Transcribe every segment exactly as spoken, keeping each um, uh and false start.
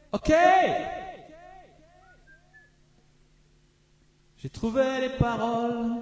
Ok. J'ai trouvé les paroles.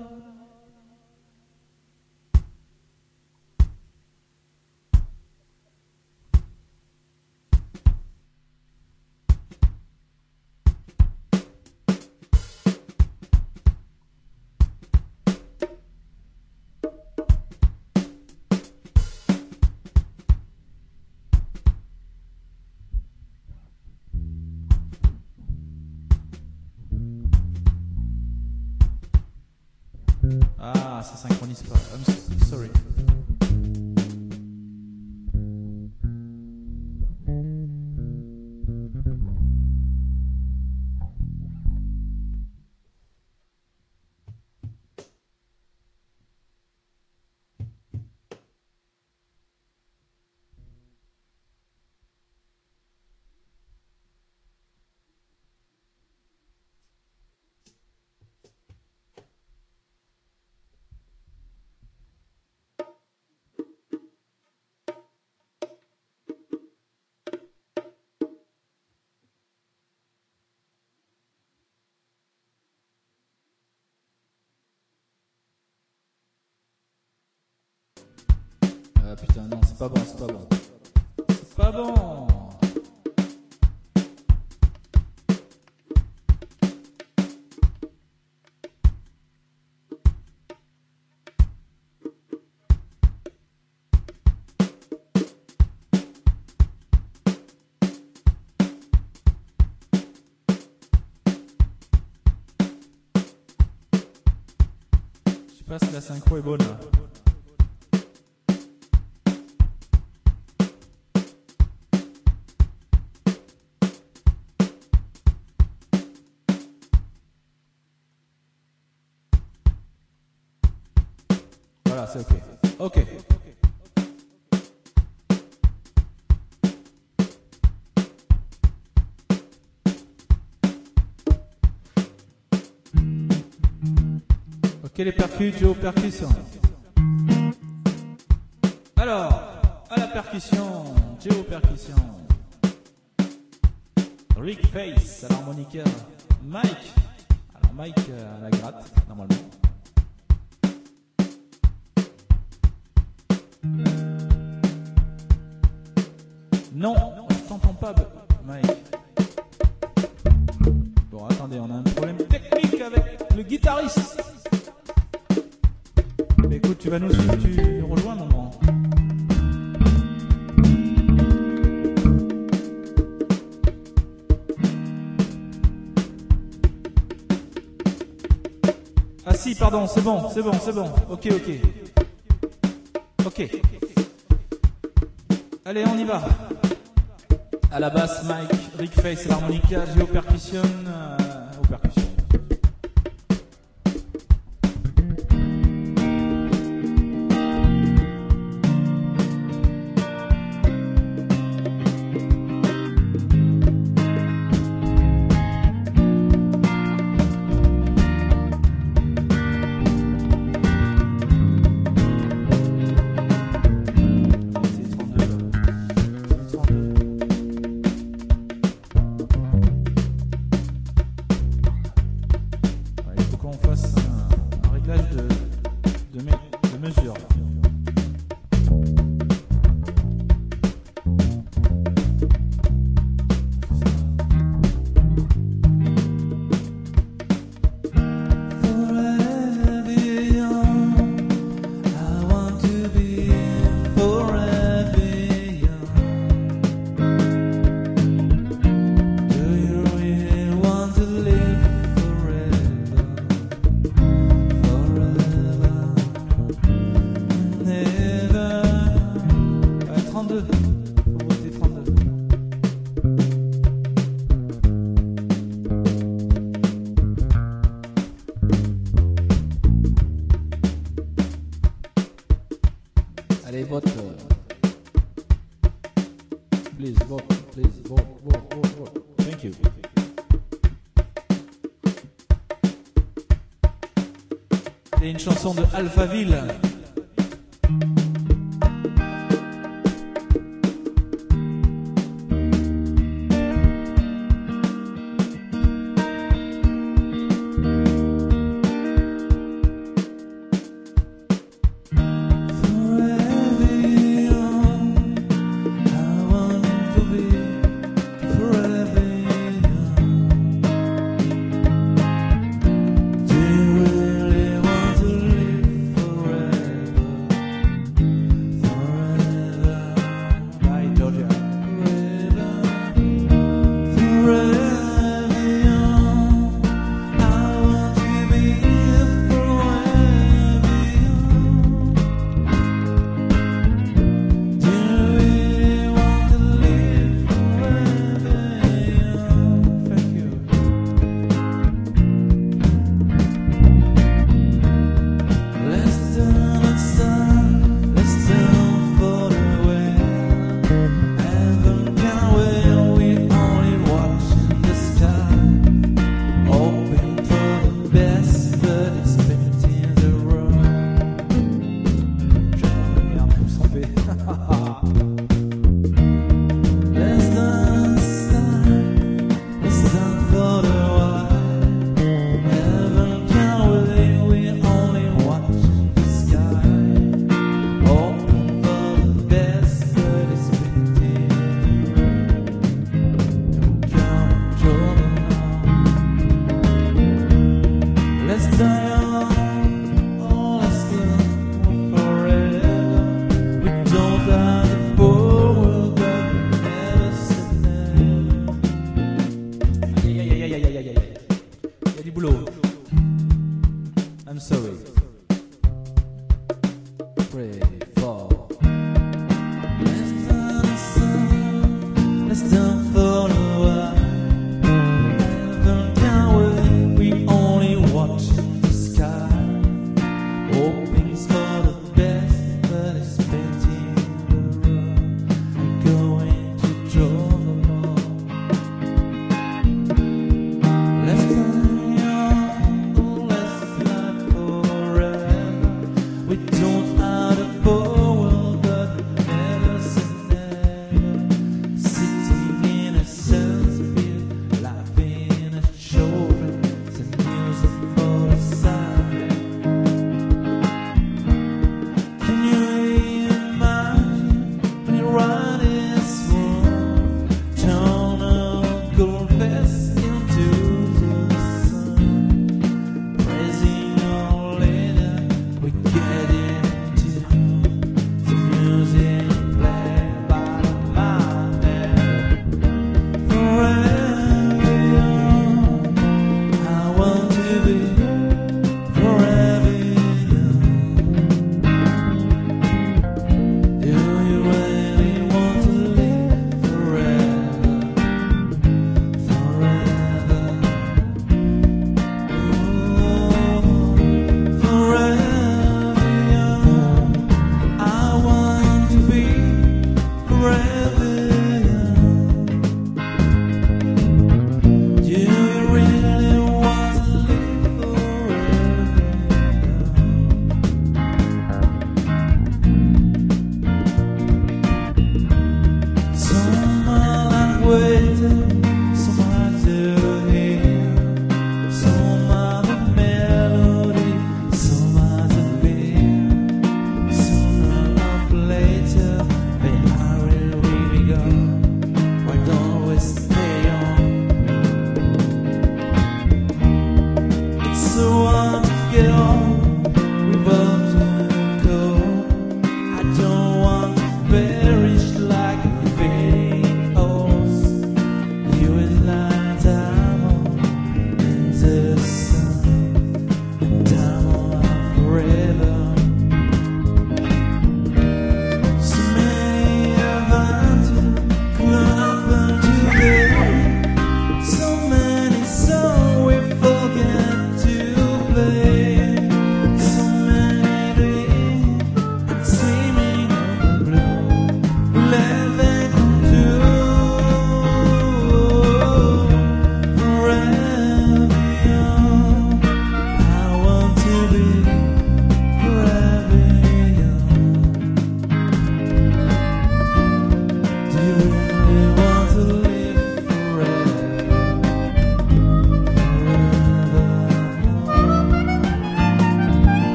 Ah, ça synchronise pas. I'm so sorry. Ah putain, non, c'est pas bon, c'est pas bon. C'est pas bon. Je sais pas si la synchro est bonne là. Voilà, c'est ok. Ok. Ok, les percus, Joe, percussion. Alors, à la percussion, Joe, percussion. Rick Face à l'harmonica. Mike. Alors Mike à la gratte, normalement. Non, je t'entends pas, Mike. Bon, attendez, on a un problème technique avec le guitariste. Mais écoute, tu vas nous, tu nous rejoindre, mon grand. Ah si, pardon, c'est bon, c'est bon, c'est bon. Ok, ok. Ok. Allez, on y va. À la basse, Mike, Rick Face à l'harmonica, Géo percussion, euh, aux percussions. Allez, vote. Please vote, please vote, vote, vote, vote. Thank you. C'est une chanson de Alphaville.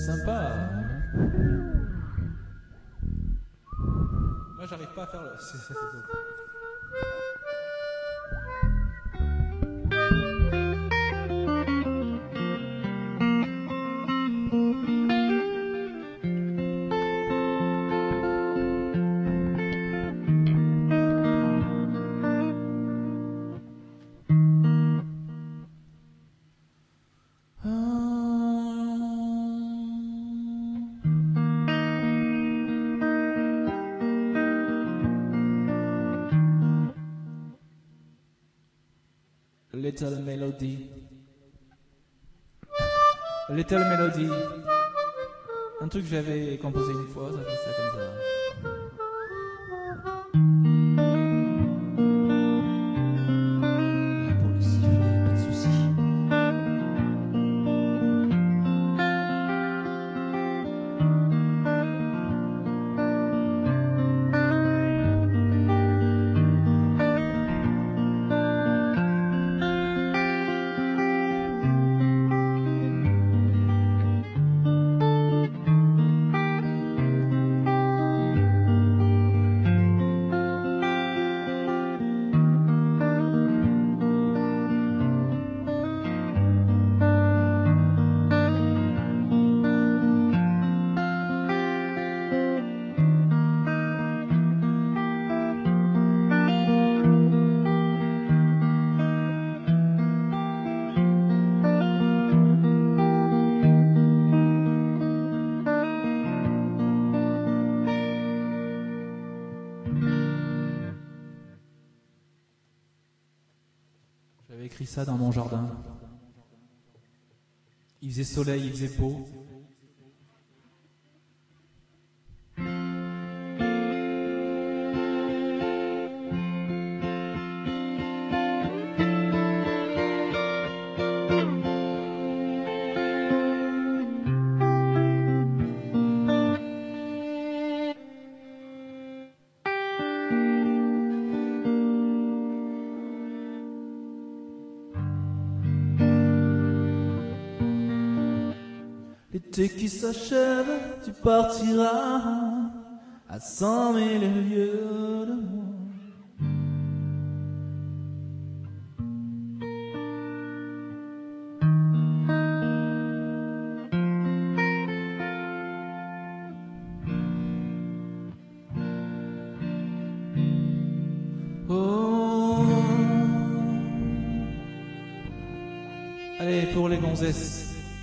Sympa. Moi j'arrive pas à faire le... C'est ça, c'est ça. Little Melody. Little Melody. Un truc que j'avais composé une fois, ça fait ça comme ça. Pour le sifflet, pas de soucis. J'avais écrit ça dans mon jardin. Il faisait soleil, il faisait beau. L'été qui s'achève, tu partiras à cent mille lieues de moi. Oh. Allez, pour les gonzesses.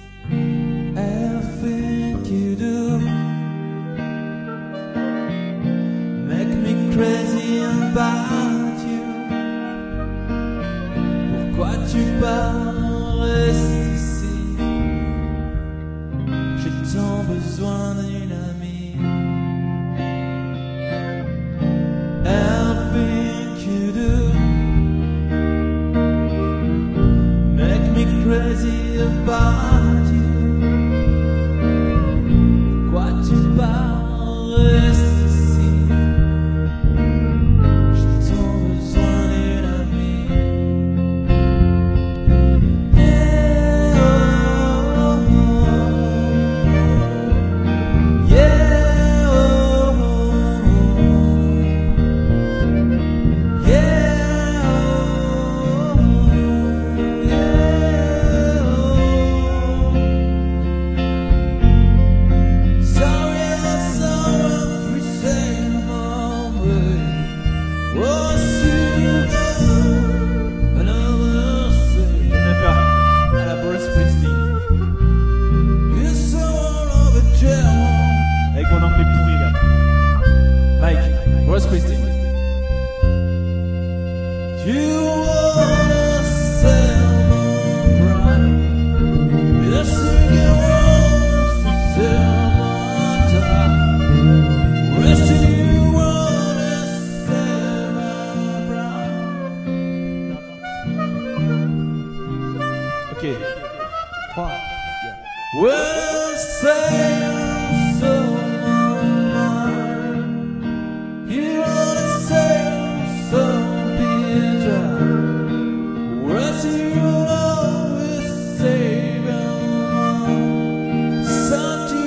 Everything you do make me crazy about you. Pourquoi tu pars, reste ici. J'ai tant besoin d'une amie. Everything you do make me crazy about you. We'll sail so long. You wanna sail so bitter. Where's you always sailing on? Something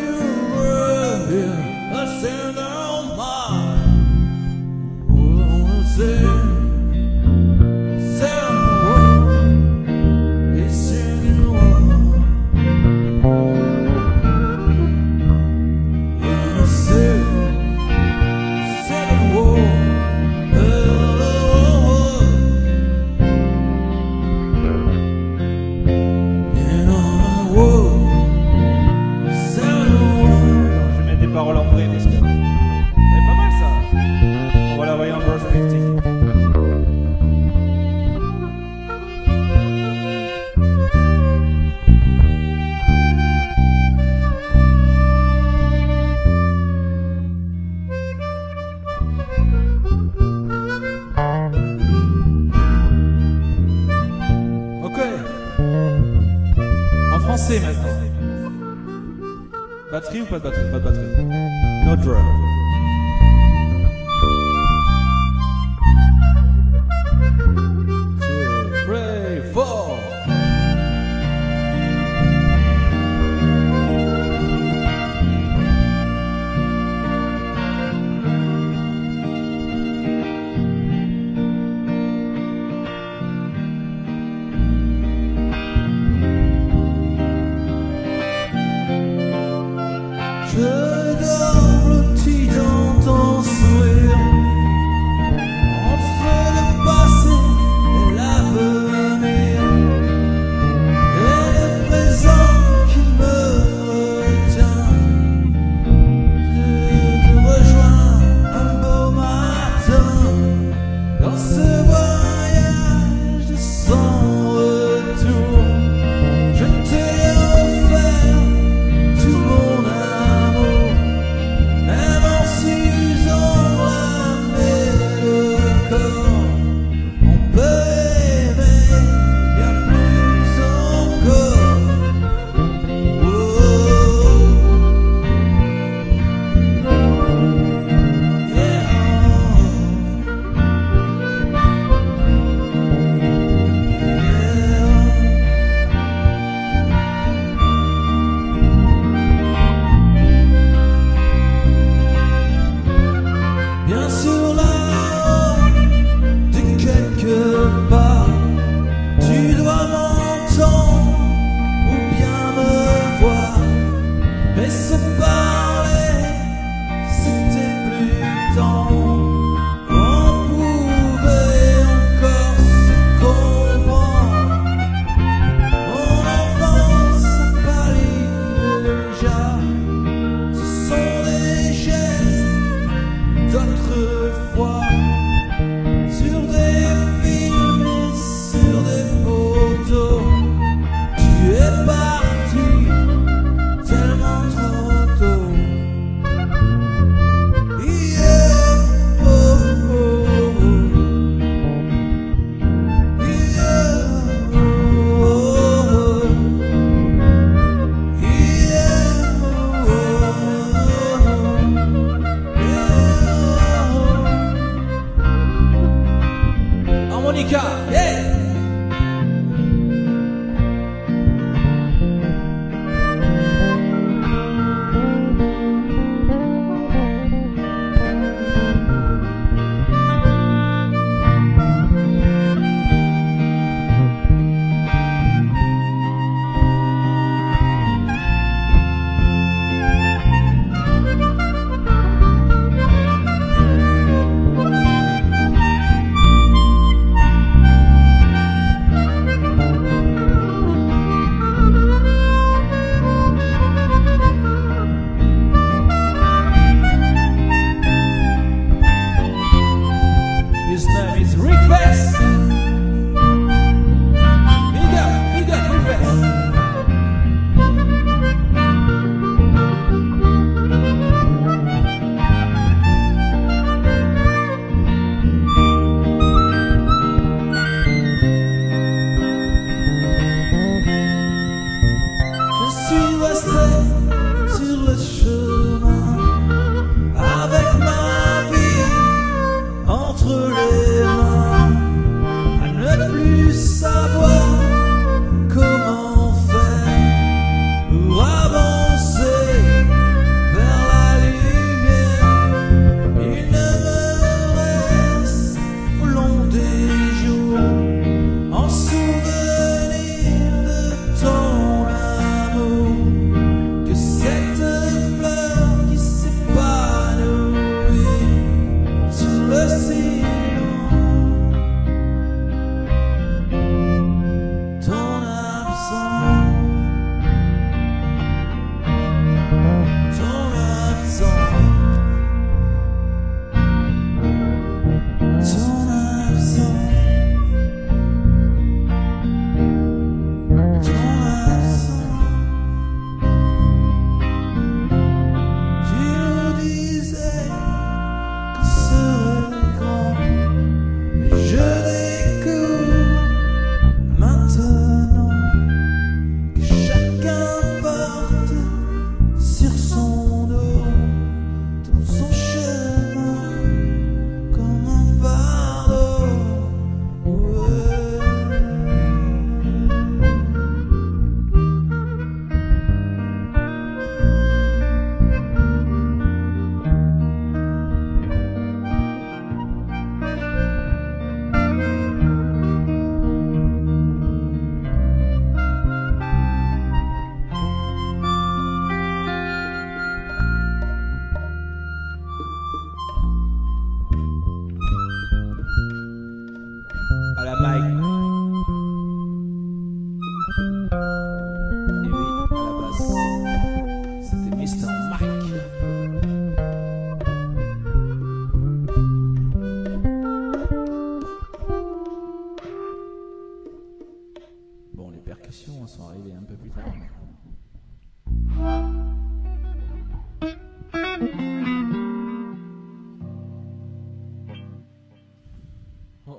Batterie ou pas de batterie? Pas de batterie. No drum. Two, three, four. Je dors blotti dans ton sourire, entre le passé et l'avenir, et le présent qui me retient. Je te rejoins un beau matin, dans ce voyage de sans retour. Je t'ai offert tout mon amour.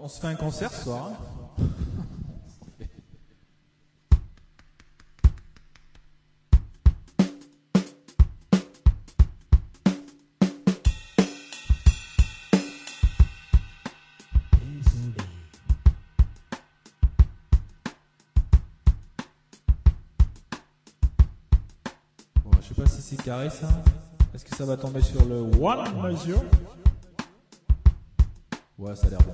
On se fait un concert ce soir. Hein. Bon, je sais pas si c'est carré ça. Est-ce que ça va tomber sur le one mesure? Ouais, ça a l'air bon.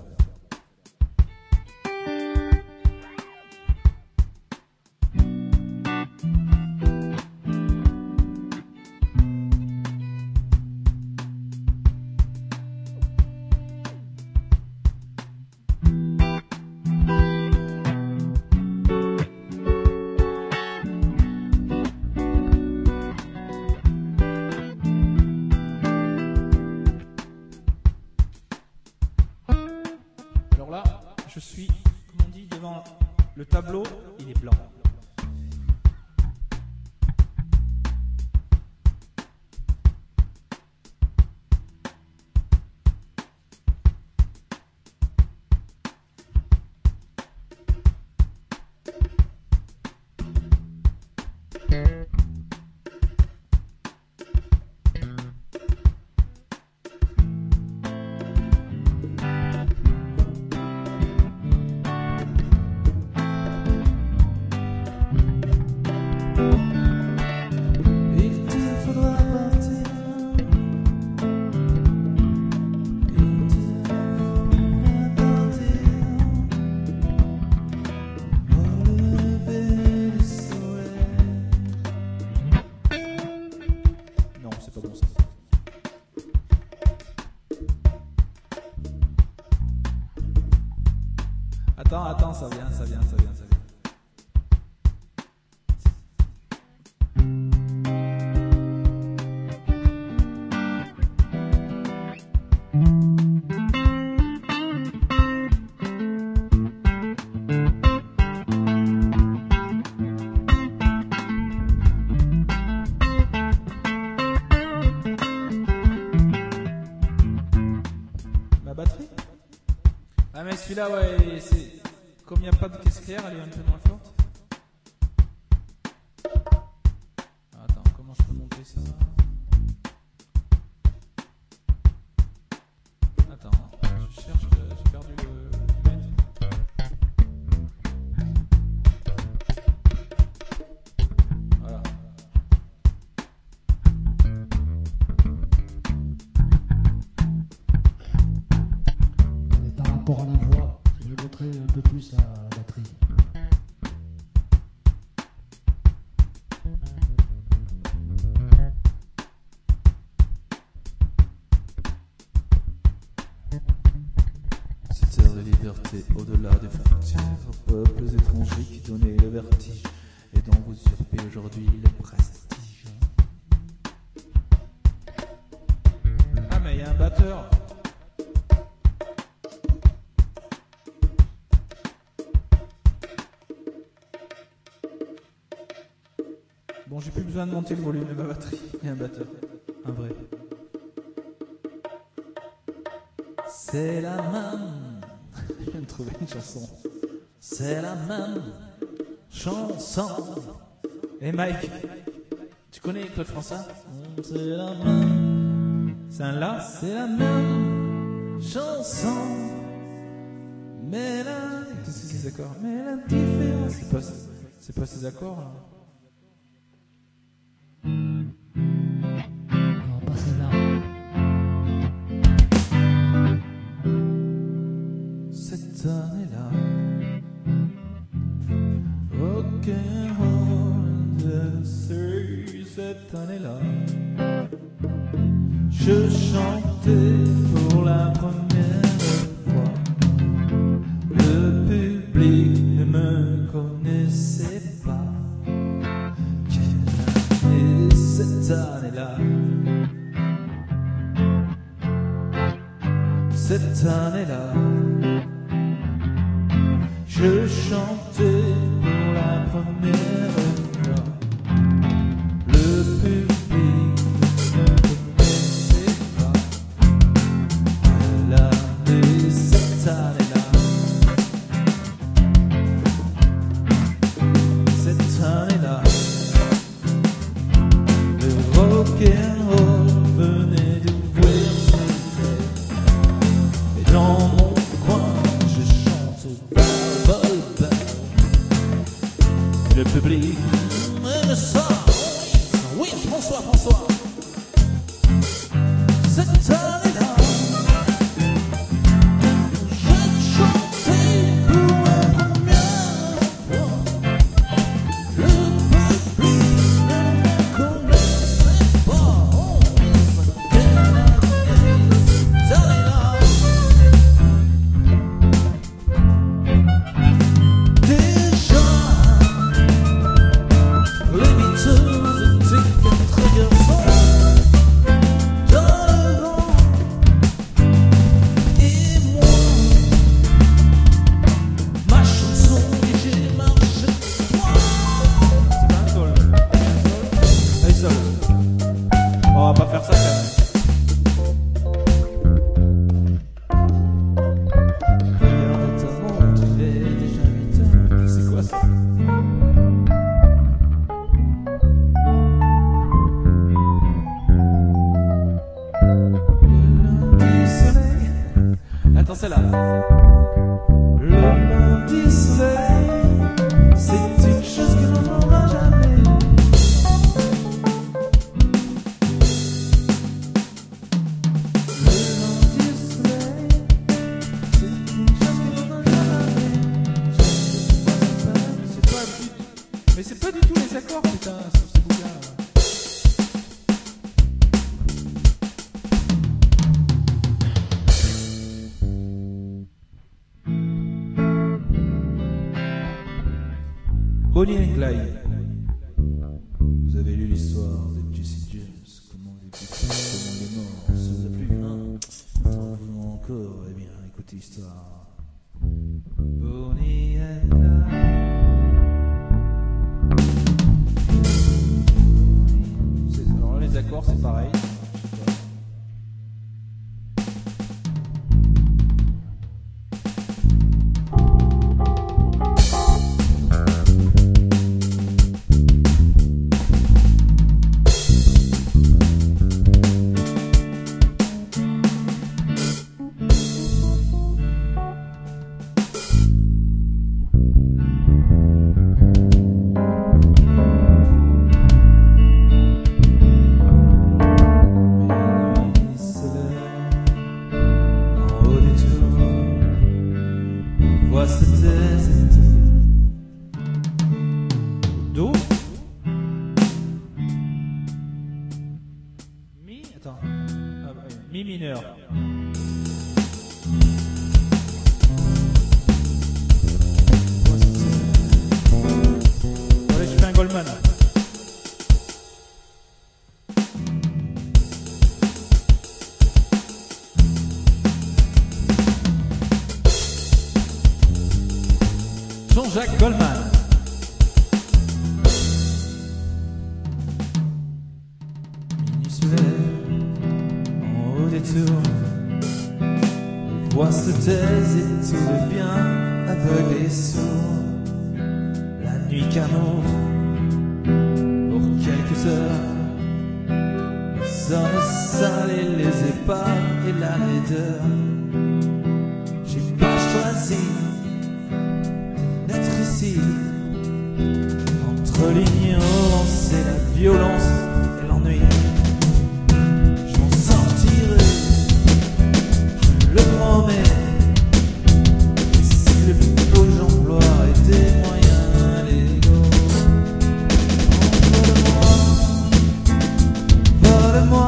Je suis, comme on dit, devant le tableau, il est blanc. Attends, attends, ça vient, ça vient, ça vient, ça vient. Ma batterie? Ah mais celui-là, ouais, c'est... Comme il n'y a pas de caisse claire, elle est un peu moins forte. Attends, comment je peux monter ça? Attends, je cherche, j'ai perdu le mètre. Voilà. Et par rapport à la voix, je vais montrer un peu plus à la batterie. Cette heure de liberté au-delà des frontières, peuples étrangers qui donnaient le vertige et dont vous usurpez aujourd'hui le prestige. Ah mais il y a un batteur. Bon, j'ai plus besoin de monter le volume de ma batterie. Il y a un batteur, un vrai. C'est la même. Je viens de trouver une chanson. C'est la même chanson. Et Mike, tu connais Claude François? C'est la même. C'est un la? C'est la même chanson. Mais la. Qu'est-ce que c'est ces accords? Mais la différence. C'est pas, c'est pas ces accords là. Non, pas celle-là. Cette année-là, rock'n'roll de série. Cette année-là, je chantais pour la première fois. Le public ne me connaissait pas. Quelle année cette année-là? Cette année-là, je chantais pour la première fois. Le public ne me connaissait pas. Quelle année cette année-là? rock'n'roll venait d'ouvrir ses traits. Et dans mon coin, je chante bol bol. Le public me sort. Oui, François, François. Cette année-là, j'ai chanté pour la première fois. Le public ne me connaissait pas. Cette année-là, déjà, les Beatles étaient quatre garçons. On va pas faire ça quand même. regarde ta montre, il est déjà huit heures. C'est quoi ça? Lundi soleil, Attends, c'est là. le lundi soleil, c'est une chose que l'on n'aura jamais. Le lundi soleil, c'est une chose que l'on n'aura jamais. C'est pas du tout. Mais c'est pas du tout les accords, putain, sur ce bouquin. Bonnie and Clyde. Vous avez lu l'histoire de Jesse James, comment il est comment il est mort, ça vous a plu, hein? Vous encore, eh bien, écoutez l'histoire. Bonnie and Clyde. C'est- Alors là, les accords, c'est pareil. Minuit se lève en haut des tours, on voit cette tête. Do. Mi. Attends. Ah, bah, oui. Mi mineur. Allez, je fais un Goldman. Jean-Jacques Goldman. Minuit se lève en haut des tours, les voix se taisent et tout devient aveugle et sourd. La nuit qu'amour pour quelques heures, les hommes sales et les épaves et la laideur. J'ai pas choisi d'être ici, entre l'ignorance et la violence et l'ennui. Je m'en sortirai, je le promets. Et si le faut, j'emploierai des moyens légaux. Envole-moi,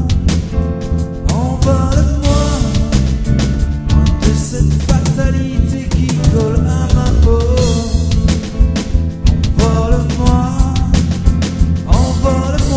envole-moi, loin de cette fatalité qui colle à ma peau. Envole-moi, envole-moi.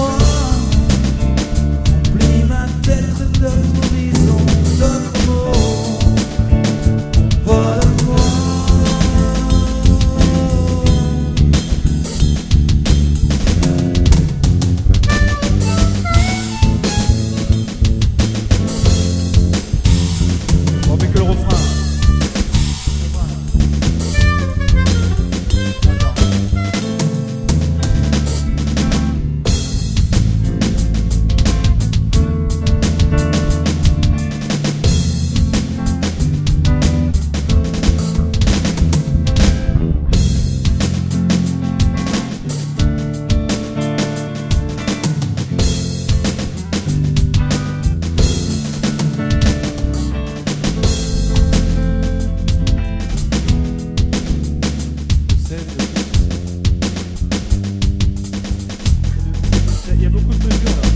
beaucoup de mesures là.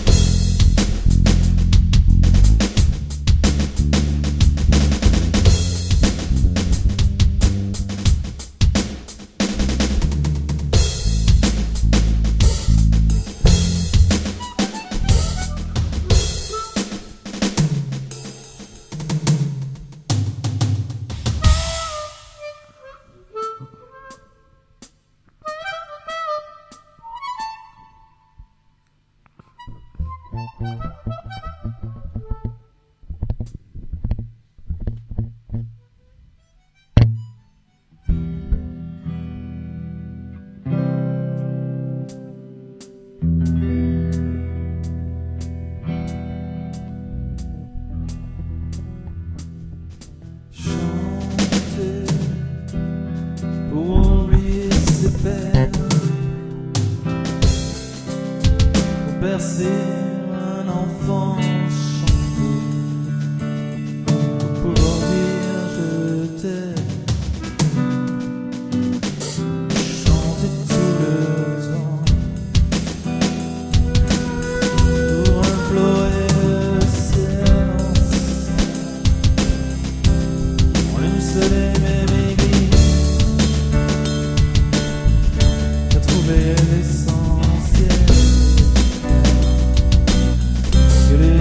Bercer un enfant, chanter pour pouvoir dire je t'aime, chanter tout le temps pour implorer le silence en une seule et même église de trouver l'essentiel. Que les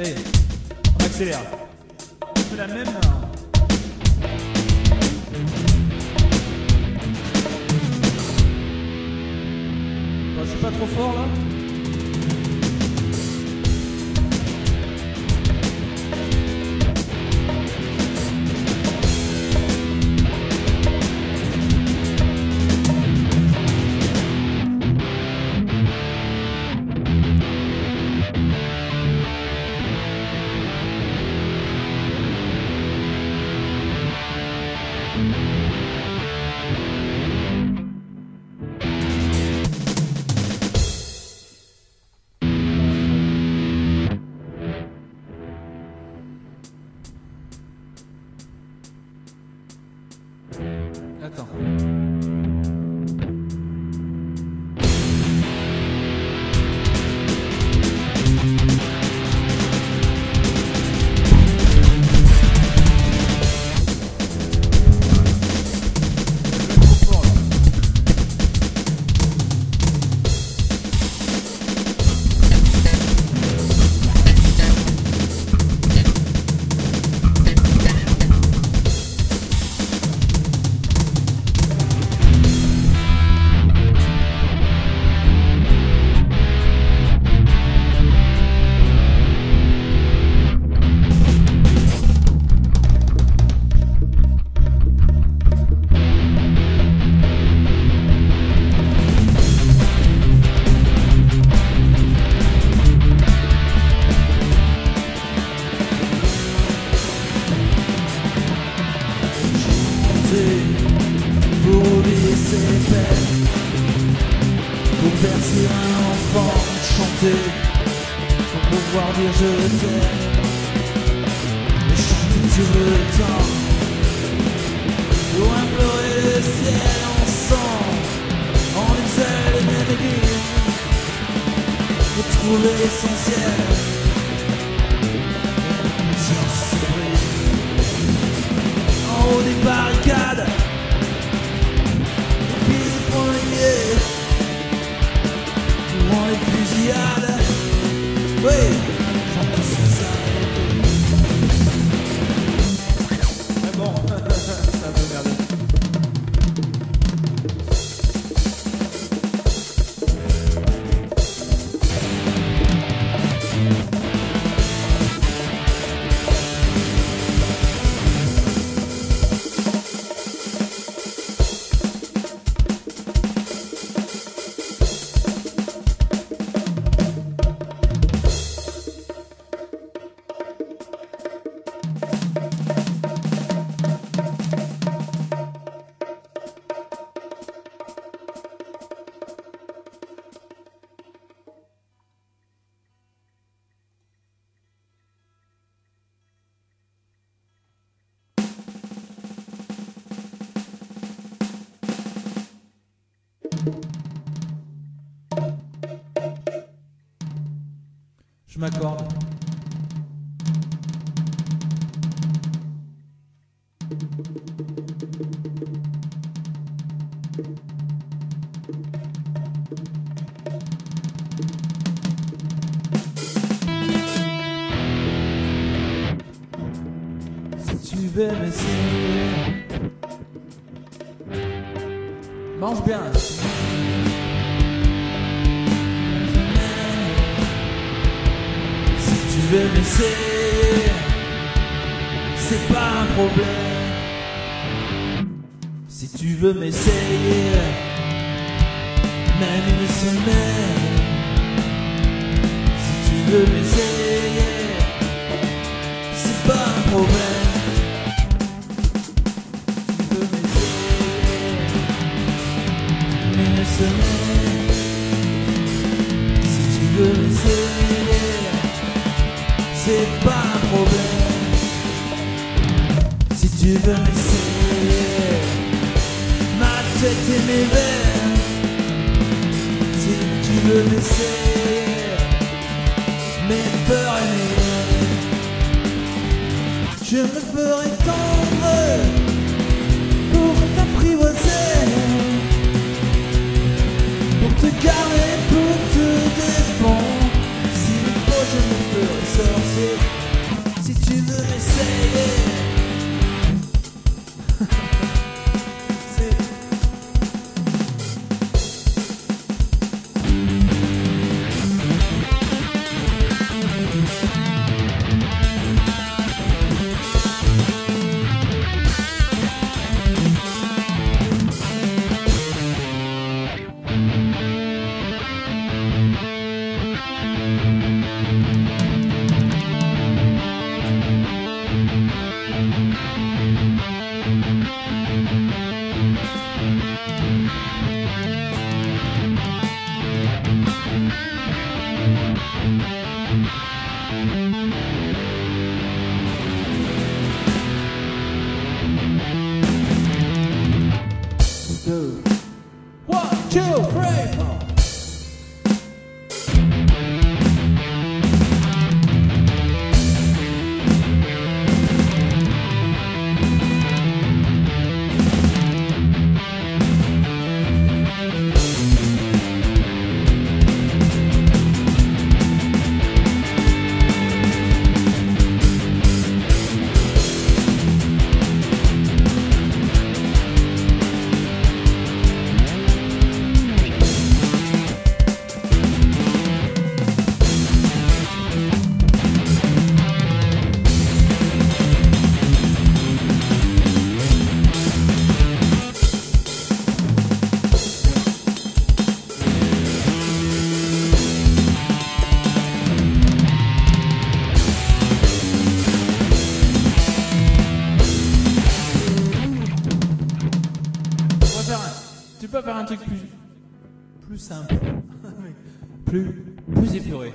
Allez, on accélère. On fait la même. Bon, je suis pas trop fort là. Attends. Pour oublier ses peines, pour percer un enfant, chanter, pour pouvoir dire je t'aime, et chanter sur le temps, pour implorer le ciel ensemble, en une seule et même aiguille, pour trouver l'essentiel. En haut des barricades, devant les fusillades, oui, j'entends ça s'arrêter. Mais bon, c'est un peu merdé. Je m'accorde. Si tu veux m'essayer, mange bien. Tu veux m'essayer, c'est pas un problème. Si tu veux m'essayer, même une semaine. Si tu veux m'essayer, c'est pas un problème. Si tu veux m'essayer, même une semaine. Si tu veux m'essayer, c'est pas un problème. Si tu veux m'essayer, ma tête et mes veines. Si tu veux m'essayer, mes peurs et mes rêves. Je me ferai tendre pour t'apprivoiser, pour te garder, pour te défendre. S'il faut, je me ferai sorcier. Un truc plus, plus simple, plus, plus épuré.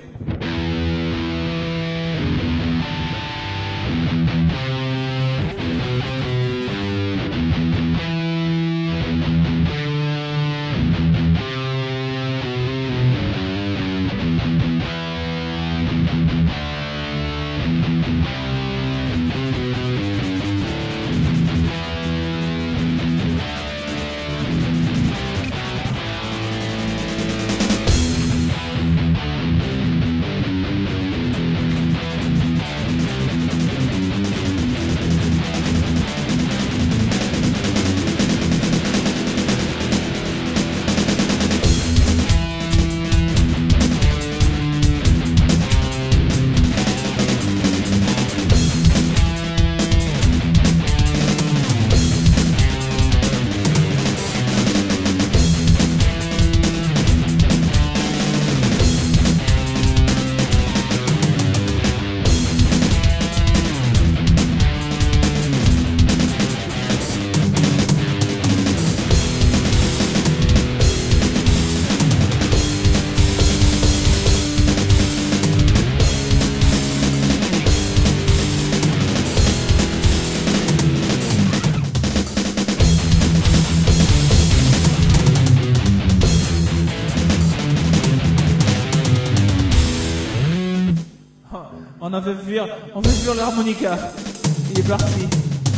On a fait fuir, on fait fuir l'harmonica. Il est parti.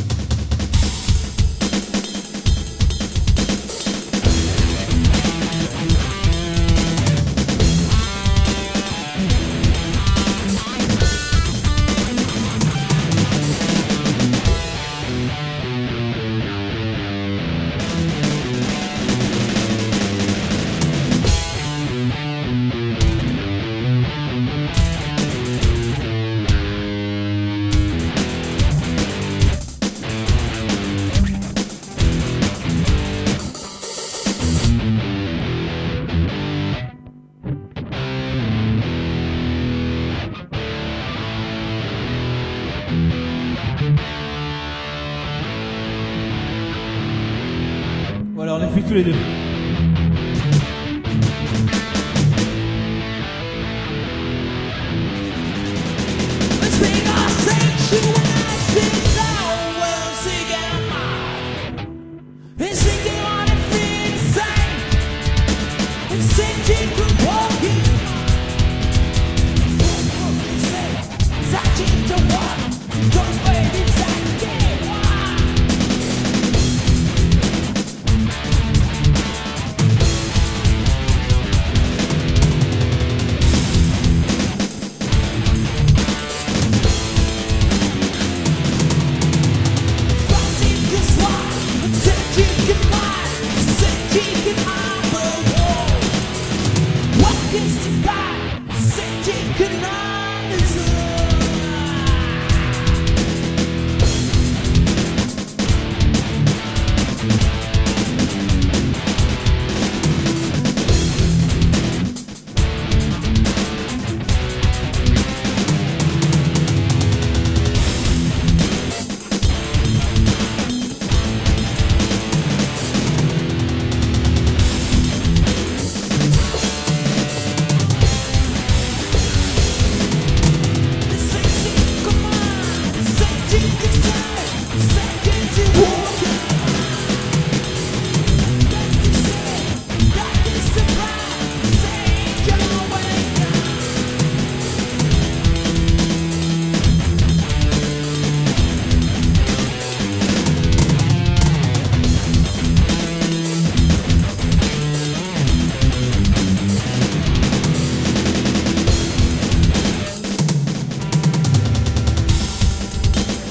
Voilà, on est plus tous les deux.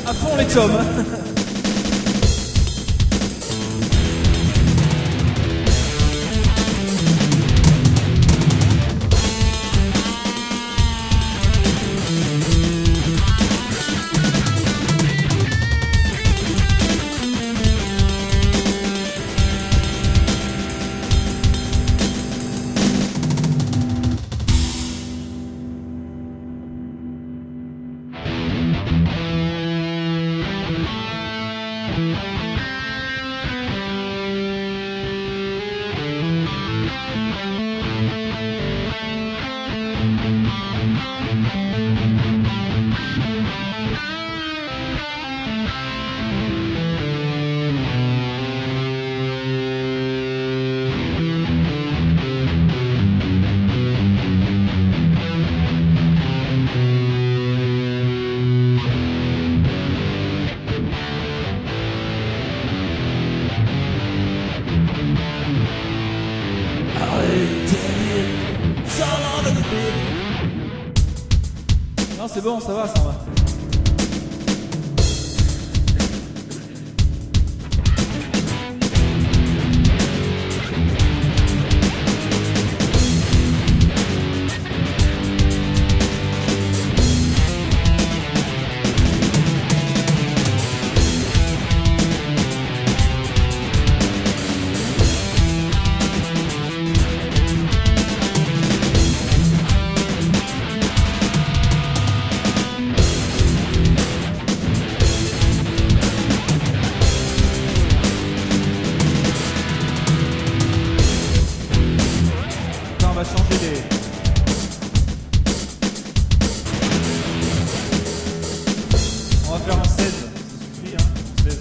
À fond les tomes. Non, c'est bon, ça va, ça va. On va changer les... On va faire un seize, ça suffit, hein, seize.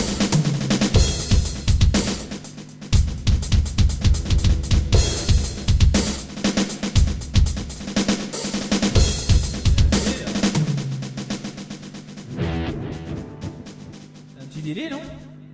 Un petit délai, non?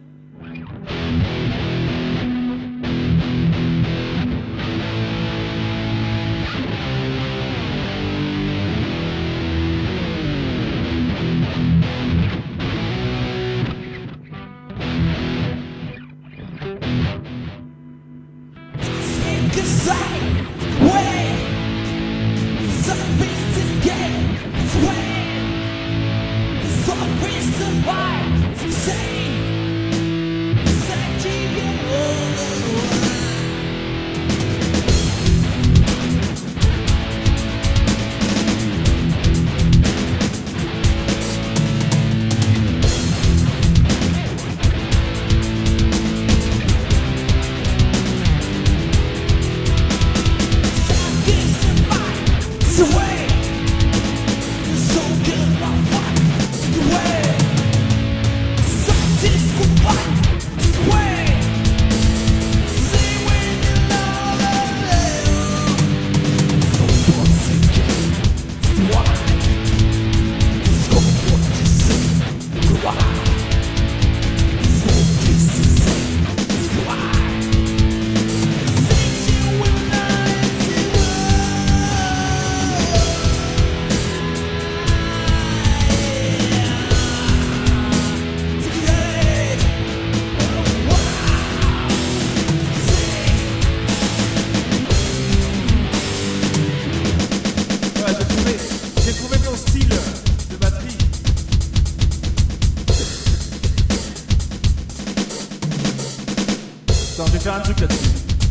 Attends, je vais faire un truc là-dessus.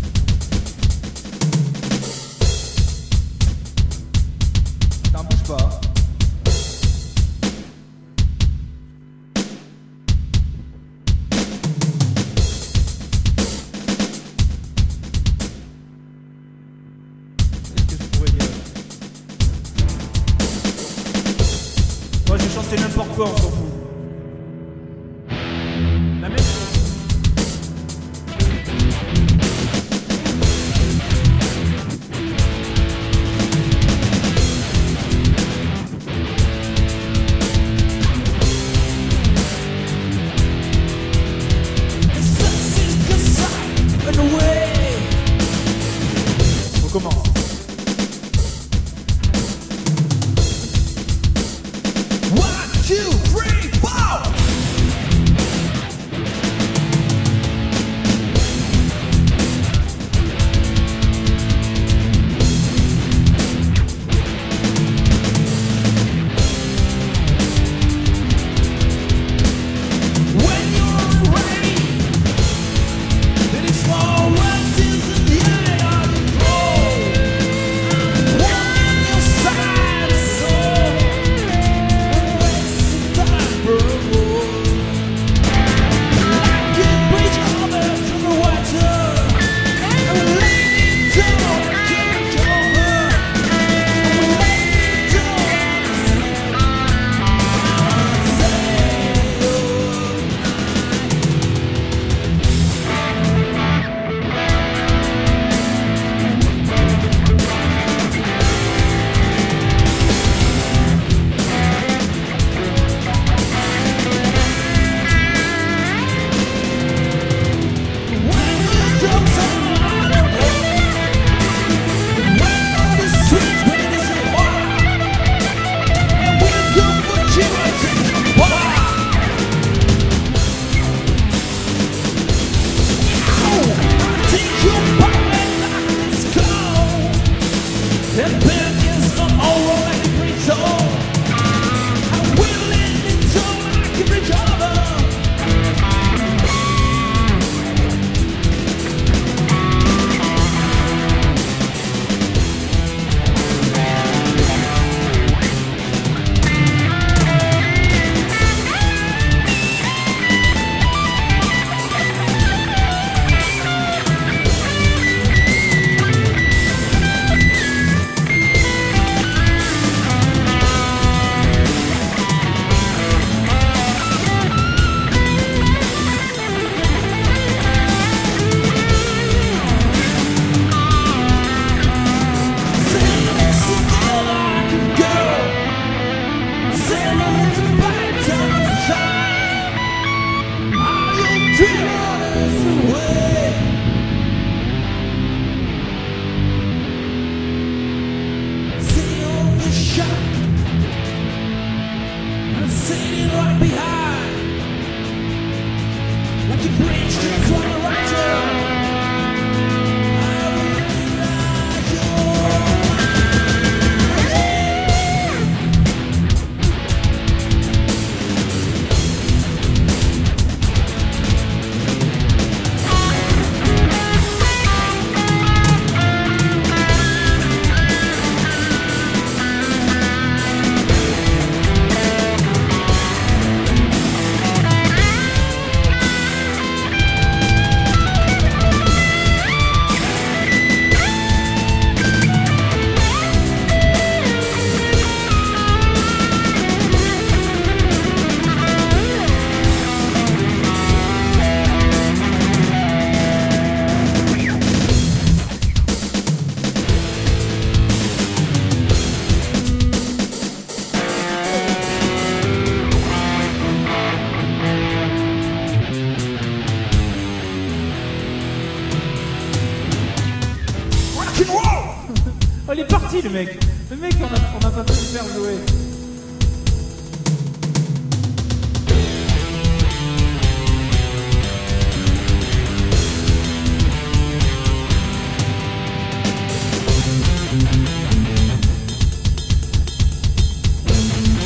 Attends, bouge pas. Qu'est-ce que je pourrais dire? Moi, je vais chanter n'importe quoi, on s'en fout. La même chose. On commence. One, two, three. mec. Le mec, on a, on a pas pu le faire jouer.